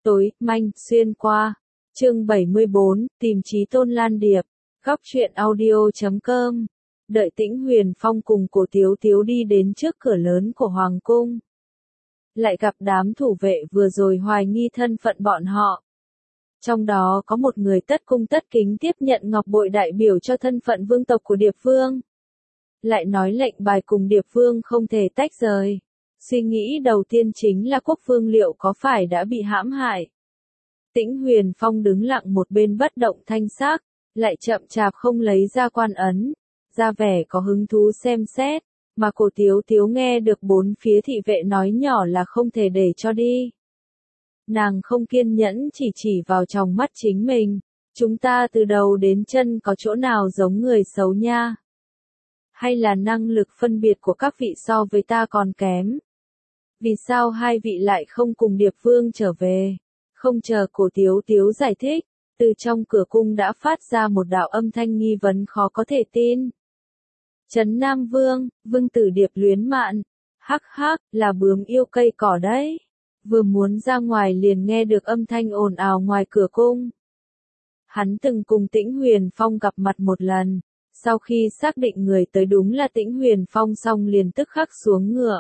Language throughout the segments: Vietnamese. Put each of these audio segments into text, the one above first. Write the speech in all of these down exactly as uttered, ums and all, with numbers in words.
Tối, manh, xuyên qua. Chương bảy mươi bốn, tìm Chí Tôn Lan Điệp. Góc truyện audio chấm com. Đợi Tĩnh Huyền Phong cùng Cổ Tiếu Tiếu đi đến trước cửa lớn của Hoàng cung. Lại gặp đám thủ vệ vừa rồi hoài nghi thân phận bọn họ. Trong đó có một người tất cung tất kính tiếp nhận ngọc bội đại biểu cho thân phận vương tộc của Điệp Vương. Lại nói lệnh bài cùng Điệp Vương không thể tách rời. Suy nghĩ đầu tiên chính là Quốc Vương liệu có phải đã bị hãm hại. Tĩnh Huyền Phong đứng lặng một bên bất động thanh sắc, lại chậm chạp không lấy ra quan ấn, ra vẻ có hứng thú xem xét, mà Cổ Tiếu Tiếu nghe được bốn phía thị vệ nói nhỏ là không thể để cho đi. Nàng không kiên nhẫn chỉ chỉ vào trong mắt chính mình, chúng ta từ đầu đến chân có chỗ nào giống người xấu nha? Hay là năng lực phân biệt của các vị so với ta còn kém? Vì sao hai vị lại không cùng Điệp Vương trở về? Không chờ Cổ Tiếu Tiếu giải thích, từ trong cửa cung đã phát ra một đạo âm thanh nghi vấn khó có thể tin. Trấn Nam Vương, Vương tử Điệp Luyến Mạn, hắc hắc, là bướm yêu cây cỏ đấy. Vừa muốn ra ngoài liền nghe được âm thanh ồn ào ngoài cửa cung. Hắn từng cùng Tĩnh Huyền Phong gặp mặt một lần, sau khi xác định người tới đúng là Tĩnh Huyền Phong xong liền tức khắc xuống ngựa.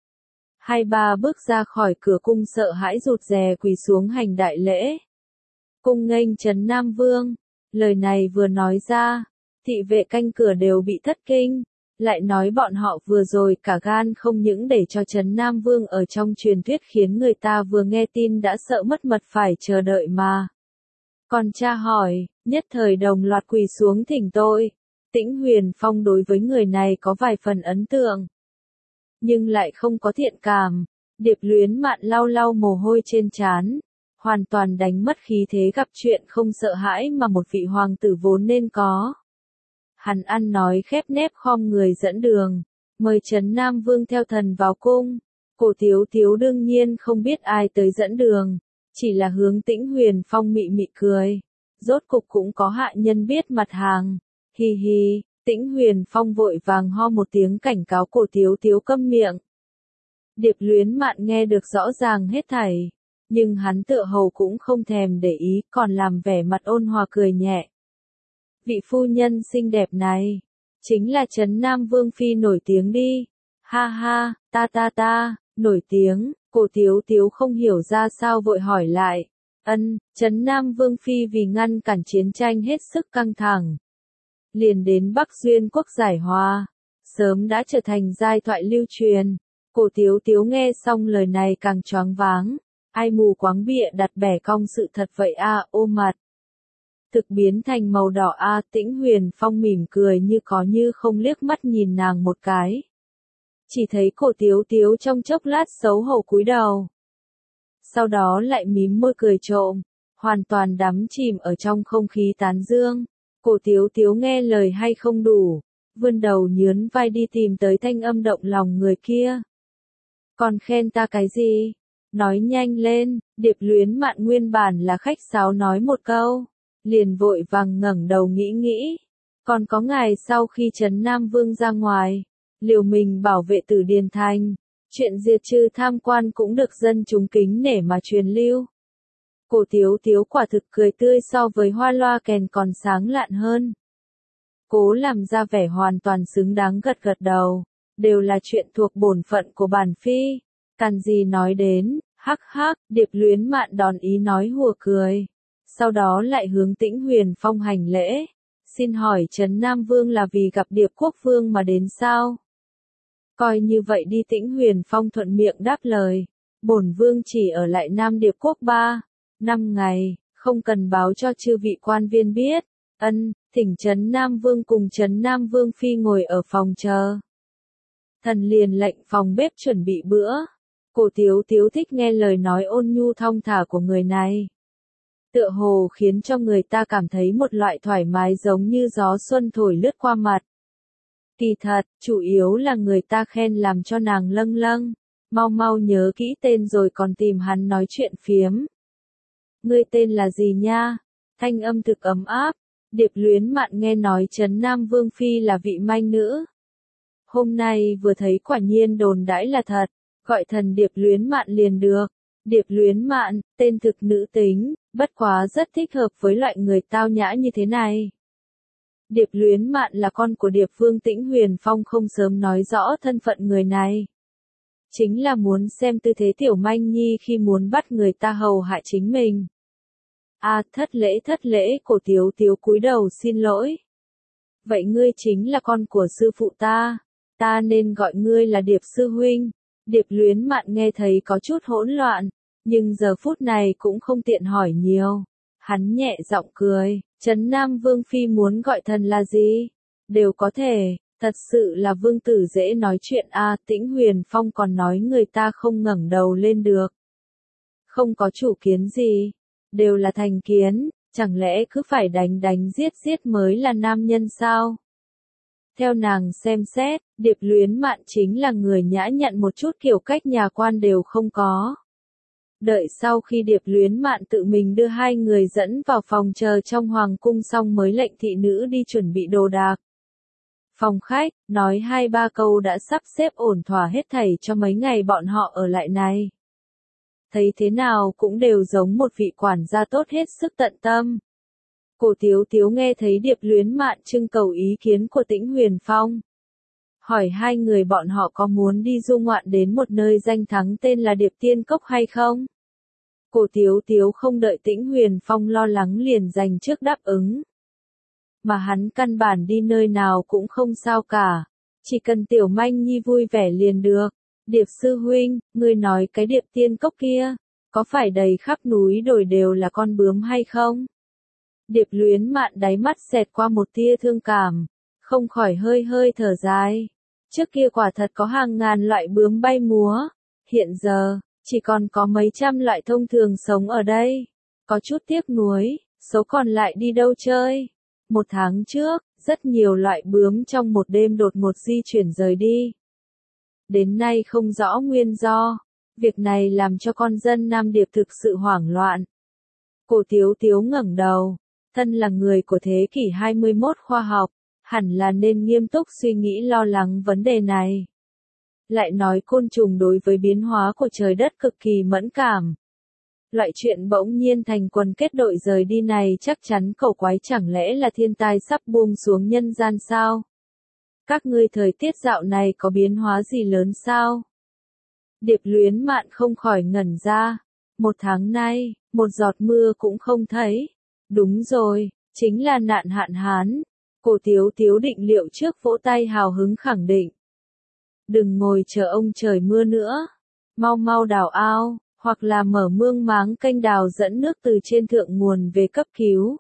Hai ba bước ra khỏi cửa cung sợ hãi rụt rè quỳ xuống hành đại lễ. Cung nghênh Trấn Nam Vương, lời này vừa nói ra, thị vệ canh cửa đều bị thất kinh, lại nói bọn họ vừa rồi cả gan không những để cho Trấn Nam Vương ở trong truyền thuyết khiến người ta vừa nghe tin đã sợ mất mật phải chờ đợi mà. Còn cha hỏi, nhất thời đồng loạt quỳ xuống thỉnh tội. Tĩnh Huyền Phong đối với người này có vài phần ấn tượng, nhưng lại không có thiện cảm. Điệp Luyến Mạn lau lau mồ hôi trên trán, hoàn toàn đánh mất khí thế gặp chuyện không sợ hãi mà một vị hoàng tử vốn nên có. Hắn ăn nói khép nép khom người dẫn đường, mời Trấn Nam Vương theo thần vào cung. Cổ Tiếu Tiếu đương nhiên không biết ai tới dẫn đường, chỉ là hướng Tĩnh Huyền Phong mị mị cười. Rốt cục cũng có hạ nhân biết mặt hàng. Hi hi, Tĩnh Huyền Phong vội vàng ho một tiếng cảnh cáo Cổ Tiếu Tiếu câm miệng. Điệp Luyến Mạn nghe được rõ ràng hết thảy, nhưng hắn tựa hồ cũng không thèm để ý, còn làm vẻ mặt ôn hòa cười nhẹ. Vị phu nhân xinh đẹp này, chính là Trấn Nam Vương phi nổi tiếng đi. Ha ha, ta ta ta, nổi tiếng. Cổ Tiếu Tiếu không hiểu ra sao vội hỏi lại. Ân, Trấn Nam Vương phi vì ngăn cản chiến tranh hết sức căng thẳng, liền đến Bắc Duyên quốc giải hòa, sớm đã trở thành giai thoại lưu truyền. Cổ Tiếu Tiếu nghe xong lời này càng choáng váng, ai mù quáng bịa đặt bẻ cong sự thật vậy a, à, ô mặt. Thực biến thành màu đỏ a, à, Tĩnh Huyền Phong mỉm cười như có như không liếc mắt nhìn nàng một cái. Chỉ thấy Cổ Tiếu Tiếu trong chốc lát xấu hổ cúi đầu. Sau đó lại mím môi cười trộm, hoàn toàn đắm chìm ở trong không khí tán dương. Cổ Tiếu Tiếu nghe lời hay không đủ, vươn đầu nhướn vai đi tìm tới thanh âm động lòng người kia. Còn khen ta cái gì? Nói nhanh lên. Điệp Luyến Mạn nguyên bản là khách sáo nói một câu, liền vội vàng ngẩng đầu nghĩ nghĩ. Còn có ngày sau khi Trấn Nam Vương ra ngoài, liều mình bảo vệ Tử Điền Thành, chuyện diệt trừ tham quan cũng được dân chúng kính nể mà truyền lưu. Cổ Tiếu Tiếu quả thực cười tươi so với hoa loa kèn còn sáng lạn hơn. Cố làm ra vẻ hoàn toàn xứng đáng gật gật đầu, đều là chuyện thuộc bổn phận của bản phi. Cần gì nói đến, hắc hắc. Điệp Luyến Mạn đòn ý nói hùa cười. Sau đó lại hướng Tĩnh Huyền Phong hành lễ. Xin hỏi Trấn Nam Vương là vì gặp Điệp Quốc Vương mà đến sao? Coi như vậy đi. Tĩnh Huyền Phong thuận miệng đáp lời. Bổn Vương chỉ ở lại Nam Điệp Quốc ba, năm ngày, không cần báo cho chư vị quan viên biết. Ân, thỉnh Trấn Nam Vương cùng Trấn Nam Vương phi ngồi ở phòng chờ. Thần liền lệnh phòng bếp chuẩn bị bữa. Cổ Tiếu Tiếu thích nghe lời nói ôn nhu thong thả của người này. Tựa hồ khiến cho người ta cảm thấy một loại thoải mái giống như gió xuân thổi lướt qua mặt. Kỳ thật, chủ yếu là người ta khen làm cho nàng lâng lâng. Mau mau nhớ kỹ tên rồi còn tìm hắn nói chuyện phiếm. Ngươi tên là gì nha? Thanh âm thực ấm áp. Điệp Luyến Mạn nghe nói Trấn Nam Vương phi là vị manh nữ. Hôm nay vừa thấy quả nhiên đồn đãi là thật, gọi thần Điệp Luyến Mạn liền được. Điệp Luyến Mạn, tên thực nữ tính, bất quá rất thích hợp với loại người tao nhã như thế này. Điệp Luyến Mạn là con của Điệp Vương Tĩnh Huyền Phong không sớm nói rõ thân phận người này. Chính là muốn xem tư thế tiểu manh nhi khi muốn bắt người ta hầu hại chính mình. À, thất lễ thất lễ, cổ Tiếu Tiếu cúi đầu xin lỗi. Vậy ngươi chính là con của sư phụ ta, ta nên gọi ngươi là Điệp sư huynh. Điệp Luyến Mạn nghe thấy có chút hỗn loạn, nhưng giờ phút này cũng không tiện hỏi nhiều. Hắn nhẹ giọng cười, Trấn Nam Vương Phi muốn gọi thần là gì? Đều có thể, thật sự là vương tử dễ nói chuyện à, Tĩnh Huyền Phong còn nói người ta không ngẩng đầu lên được. Không có chủ kiến gì, đều là thành kiến, chẳng lẽ cứ phải đánh đánh giết giết mới là nam nhân sao? Theo nàng xem xét, Điệp Luyến Mạn chính là người nhã nhặn một chút, kiểu cách nhà quan đều không có. Đợi sau khi Điệp Luyến Mạn tự mình đưa hai người dẫn vào phòng chờ trong hoàng cung xong mới lệnh thị nữ đi chuẩn bị đồ đạc. Phòng khách, nói hai ba câu đã sắp xếp ổn thỏa hết thảy cho mấy ngày bọn họ ở lại này. Thấy thế nào cũng đều giống một vị quản gia tốt hết sức tận tâm. Cổ Tiếu Tiếu nghe thấy Điệp Luyến Mạn trưng cầu ý kiến của Tĩnh Huyền Phong. Hỏi hai người bọn họ có muốn đi du ngoạn đến một nơi danh thắng tên là Điệp Tiên Cốc hay không? Cổ Tiếu Tiếu không đợi Tĩnh Huyền Phong lo lắng liền dành trước đáp ứng. Mà hắn căn bản đi nơi nào cũng không sao cả, chỉ cần tiểu manh nhi vui vẻ liền được. Điệp sư huynh, ngươi nói cái Điệp Tiên Cốc kia, có phải đầy khắp núi đồi đều là con bướm hay không? Điệp Luyến Mạn đáy mắt xẹt qua một tia thương cảm, không khỏi hơi hơi thở dài. Trước kia quả thật có hàng ngàn loại bướm bay múa, hiện giờ, chỉ còn có mấy trăm loại thông thường sống ở đây. Có chút tiếc nuối, số còn lại đi đâu chơi? Một tháng trước, rất nhiều loại bướm trong một đêm đột ngột di chuyển rời đi. Đến nay không rõ nguyên do, việc này làm cho con dân Nam Điệp thực sự hoảng loạn. Cổ Tiếu Tiếu ngẩng đầu, thân là người của thế kỷ hai mươi mốt khoa học, hẳn là nên nghiêm túc suy nghĩ lo lắng vấn đề này. Lại nói côn trùng đối với biến hóa của trời đất cực kỳ mẫn cảm. Loại chuyện bỗng nhiên thành quần kết đội rời đi này chắc chắn cầu quái, chẳng lẽ là thiên tai sắp buông xuống nhân gian sao? Các ngươi thời tiết dạo này có biến hóa gì lớn sao? Điệp Luyến Mạn không khỏi ngẩn ra. Một tháng nay, một giọt mưa cũng không thấy. Đúng rồi, chính là nạn hạn hán. Cổ Tiếu Tiếu định liệu trước vỗ tay hào hứng khẳng định. Đừng ngồi chờ ông trời mưa nữa. Mau mau đào ao, hoặc là mở mương máng kênh đào dẫn nước từ trên thượng nguồn về cấp cứu.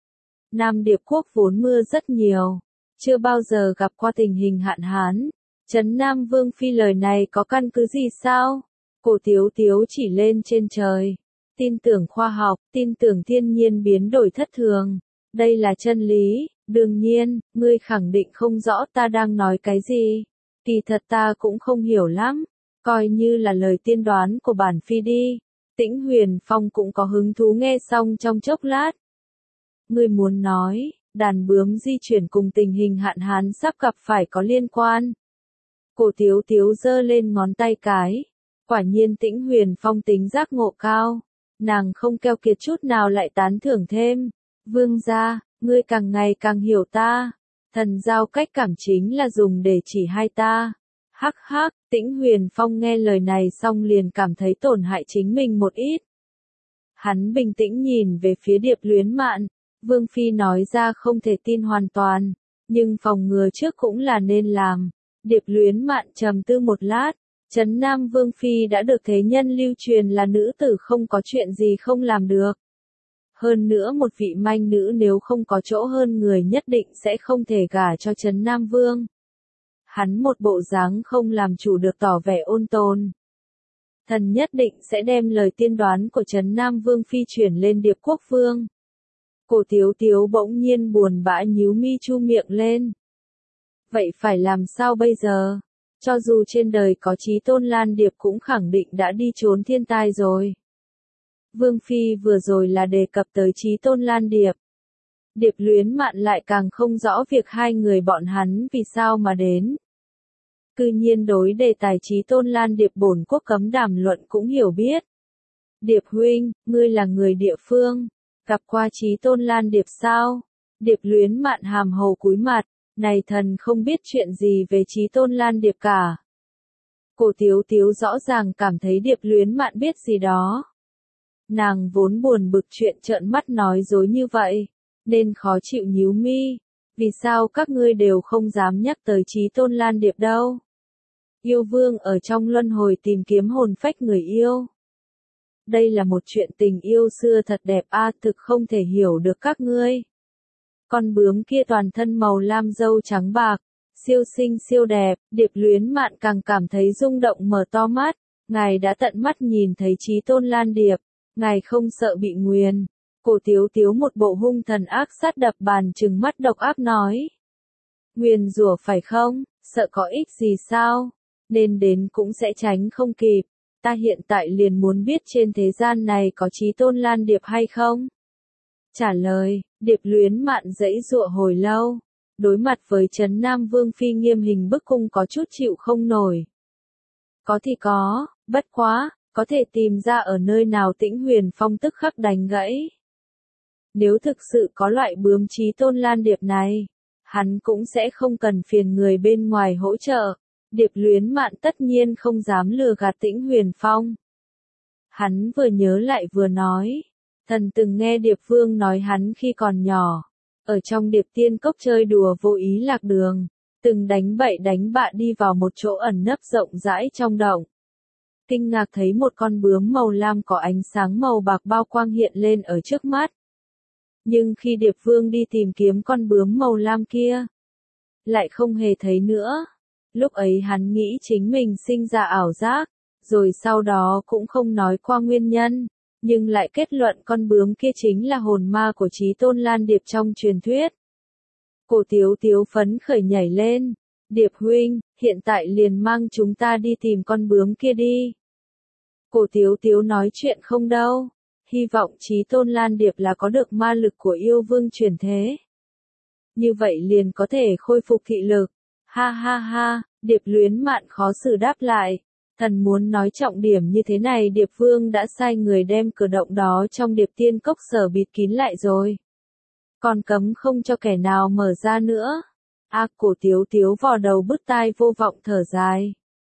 Nam Điệp Quốc vốn mưa rất nhiều, chưa bao giờ gặp qua tình hình hạn hán. Trấn Nam Vương Phi lời này có căn cứ gì sao? Cổ Tiếu Tiếu chỉ lên trên trời. Tin tưởng khoa học, tin tưởng thiên nhiên biến đổi thất thường. Đây là chân lý, đương nhiên, ngươi khẳng định không rõ ta đang nói cái gì. Kỳ thật ta cũng không hiểu lắm, coi như là lời tiên đoán của bản Phi đi. Tĩnh Huyền Phong cũng có hứng thú nghe xong trong chốc lát. Ngươi muốn nói, đàn bướm di chuyển cùng tình hình hạn hán sắp gặp phải có liên quan. Cổ Tiếu Tiếu giơ lên ngón tay cái. Quả nhiên Tĩnh Huyền Phong tính giác ngộ cao. Nàng không keo kiệt chút nào lại tán thưởng thêm. Vương gia, ngươi càng ngày càng hiểu ta. Thần giao cách cảm chính là dùng để chỉ hai ta. Hắc hắc, Tĩnh Huyền Phong nghe lời này xong liền cảm thấy tổn hại chính mình một ít. Hắn bình tĩnh nhìn về phía Điệp Luyến Mạn. Vương Phi nói ra không thể tin hoàn toàn, nhưng phòng ngừa trước cũng là nên làm. Điệp Luyến Mạn trầm tư một lát. Trấn Nam Vương Phi đã được thế nhân lưu truyền là nữ tử không có chuyện gì không làm được. Hơn nữa một vị manh nữ nếu không có chỗ hơn người nhất định sẽ không thể gả cho Trấn Nam Vương. Hắn một bộ dáng không làm chủ được tỏ vẻ ôn tồn. Thần nhất định sẽ đem lời tiên đoán của Trấn Nam Vương Phi chuyển lên Điệp Quốc Vương. Cổ Tiếu Tiếu bỗng nhiên buồn bã nhíu mi chu miệng lên. Vậy phải làm sao bây giờ? Cho dù trên đời có Chí Tôn Lan Điệp cũng khẳng định đã đi trốn thiên tai rồi. Vương Phi vừa rồi là đề cập tới Chí Tôn Lan Điệp. Điệp Luyến Mạn lại càng không rõ việc hai người bọn hắn vì sao mà đến. Cư nhiên đối đề tài Chí Tôn Lan Điệp bổn quốc cấm đàm luận cũng hiểu biết. Điệp huynh, ngươi là người địa phương, gặp qua Chí Tôn Lan Điệp sao? Điệp Luyến Mạn hàm hồ cúi mặt, này thần không biết chuyện gì về Chí Tôn Lan Điệp cả. Cổ Tiếu Tiếu rõ ràng cảm thấy Điệp Luyến Mạn biết gì đó. Nàng vốn buồn bực chuyện trợn mắt nói dối như vậy, nên khó chịu nhíu mi. Vì sao các ngươi đều không dám nhắc tới Chí Tôn Lan Điệp đâu? Yêu vương ở trong luân hồi tìm kiếm hồn phách người yêu. Đây là một chuyện tình yêu xưa thật đẹp a, thực không thể hiểu được các ngươi. Con bướm kia toàn thân màu lam râu trắng bạc, siêu xinh siêu đẹp, Điệp Luyến Mạn càng cảm thấy rung động mở to mắt. Ngài đã tận mắt nhìn thấy Chí Tôn Lan Điệp, ngài không sợ bị nguyền. Cổ Tiếu Tiếu một bộ hung thần ác sát đập bàn trừng mắt độc ác nói. Nguyền rủa phải không, sợ có ích gì sao, nên đến cũng sẽ tránh không kịp. Ta hiện tại liền muốn biết trên thế gian này có Chí Tôn Lan Điệp hay không? Trả lời, Điệp Luyến Mạn giãy giụa hồi lâu, đối mặt với Trấn Nam Vương Phi nghiêm hình bức cung có chút chịu không nổi. Có thì có, bất quá, có thể tìm ra ở nơi nào Tĩnh Huyền Phong tức khắc đánh gãy. Nếu thực sự có loại bướm Chí Tôn Lan Điệp này, hắn cũng sẽ không cần phiền người bên ngoài hỗ trợ. Điệp Luyến Mạn tất nhiên không dám lừa gạt Tĩnh Huyền Phong. Hắn vừa nhớ lại vừa nói, thần từng nghe Điệp Vương nói hắn khi còn nhỏ, ở trong Điệp Tiên Cốc chơi đùa vô ý lạc đường, từng đánh bậy đánh bạ đi vào một chỗ ẩn nấp rộng rãi trong động. Kinh ngạc thấy một con bướm màu lam có ánh sáng màu bạc bao quang hiện lên ở trước mắt. Nhưng khi Điệp Vương đi tìm kiếm con bướm màu lam kia, lại không hề thấy nữa. Lúc ấy hắn nghĩ chính mình sinh ra ảo giác, rồi sau đó cũng không nói qua nguyên nhân, nhưng lại kết luận con bướm kia chính là hồn ma của Chí Tôn Lan Điệp trong truyền thuyết. Cổ Tiếu Tiếu phấn khởi nhảy lên, Điệp huynh, hiện tại liền mang chúng ta đi tìm con bướm kia đi. Cổ Tiếu Tiếu nói chuyện không đâu, hy vọng Chí Tôn Lan Điệp là có được ma lực của yêu vương truyền thế. Như vậy liền có thể khôi phục thị lực. Ha ha ha, Điệp Luyến Mạn khó xử đáp lại. Thần muốn nói trọng điểm như thế này, Điệp Vương đã sai người đem cửa động đó trong Điệp Tiên Cốc sở bịt kín lại rồi. Còn cấm không cho kẻ nào mở ra nữa. A, Cổ Tiếu Tiếu vò đầu bứt tai vô vọng thở dài.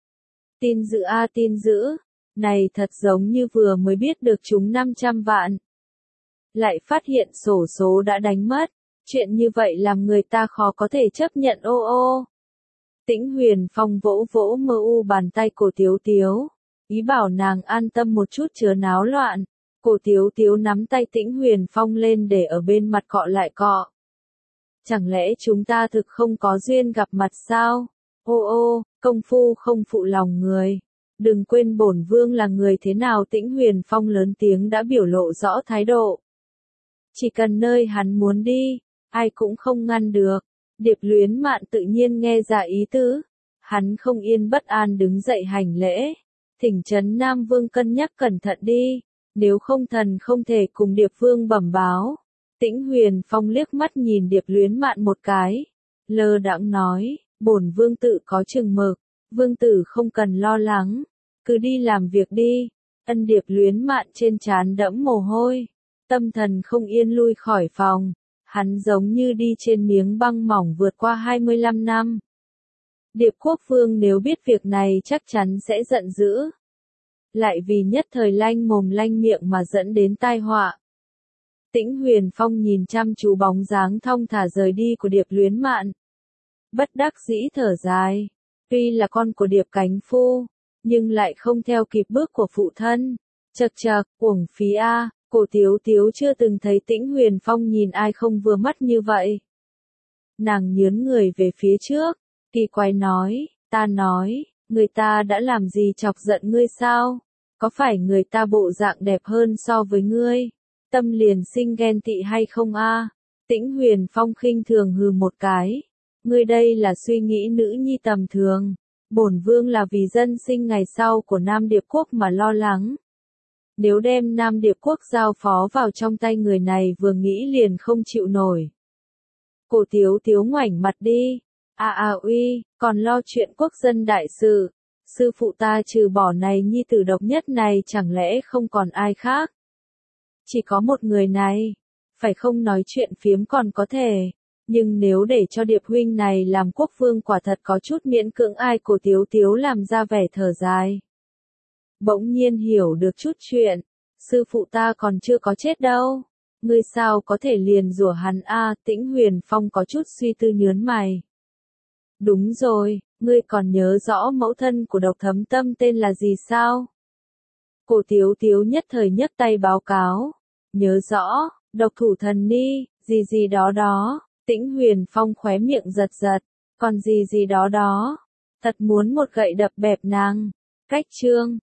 Tin dữ a tin dữ, này thật giống như vừa mới biết được chúng năm trăm vạn. Lại phát hiện sổ số đã đánh mất, chuyện như vậy làm người ta khó có thể chấp nhận ô ô. Tĩnh Huyền Phong vỗ vỗ mơ u bàn tay Cổ Tiếu Tiếu, ý bảo nàng an tâm một chút chớ náo loạn. Cổ Tiếu Tiếu nắm tay Tĩnh Huyền Phong lên để ở bên mặt cọ lại cọ. Chẳng lẽ chúng ta thực không có duyên gặp mặt sao? Ô ô, công phu không phụ lòng người. Đừng quên bổn vương là người thế nào. Tĩnh Huyền Phong lớn tiếng đã biểu lộ rõ thái độ. Chỉ cần nơi hắn muốn đi, ai cũng không ngăn được. Điệp Luyến Mạn tự nhiên nghe ra ý tứ, hắn không yên bất an đứng dậy hành lễ, thỉnh Trấn Nam Vương cân nhắc cẩn thận đi, nếu không thần không thể cùng Điệp Vương bẩm báo. Tĩnh Huyền Phong liếc mắt nhìn Điệp Luyến Mạn một cái, lơ đãng nói, bổn vương tự có chừng mực, vương tử không cần lo lắng, cứ đi làm việc đi. Ân. Điệp Luyến Mạn trên trán đẫm mồ hôi, tâm thần không yên lui khỏi phòng. Hắn giống như đi trên miếng băng mỏng vượt qua hai mươi lăm năm. Điệp Quốc Vương nếu biết việc này chắc chắn sẽ giận dữ. Lại vì nhất thời lanh mồm lanh miệng mà dẫn đến tai họa. Tĩnh Huyền Phong nhìn chăm chú bóng dáng thong thả rời đi của Điệp Luyến Mạn. Bất đắc dĩ thở dài. Tuy là con của Điệp Cánh Phu, nhưng lại không theo kịp bước của phụ thân. Chật chật, uổng phí a. Cổ Tiếu Tiếu chưa từng thấy Tĩnh Huyền Phong nhìn ai không vừa mắt như vậy. Nàng nhớn người về phía trước, kỳ quái nói, ta nói, người ta đã làm gì chọc giận ngươi sao? Có phải người ta bộ dạng đẹp hơn so với ngươi? Tâm liền sinh ghen tị hay không a? Tĩnh Huyền Phong khinh thường hừ một cái. Ngươi đây là suy nghĩ nữ nhi tầm thường. Bổn vương là vì dân sinh ngày sau của Nam Điệp Quốc mà lo lắng. Nếu đem Nam Điệp Quốc giao phó vào trong tay người này vừa nghĩ liền không chịu nổi. Cổ Tiếu Tiếu ngoảnh mặt đi. À à uy, còn lo chuyện quốc dân đại sự. Sư phụ ta trừ bỏ này nhi tử độc nhất này chẳng lẽ không còn ai khác? Chỉ có một người này, phải không nói chuyện phiếm còn có thể, nhưng nếu để cho Điệp huynh này làm quốc vương quả thật có chút miễn cưỡng. Ai Cổ Tiếu Tiếu làm ra vẻ thở dài. Bỗng nhiên hiểu được chút chuyện, sư phụ ta còn chưa có chết đâu, ngươi sao có thể liền rủa hắn a? Tĩnh Huyền Phong có chút suy tư nhớn mày. Đúng rồi, ngươi còn nhớ rõ mẫu thân của Độc Thấm Tâm tên là gì sao? Cổ Tiếu Tiếu nhất thời nhấc tay báo cáo. Nhớ rõ, Độc Thủ Thần Ni, gì gì đó đó. Tĩnh Huyền Phong khóe miệng giật giật, còn gì gì đó đó. Thật muốn một gậy đập bẹp nàng. Cách chương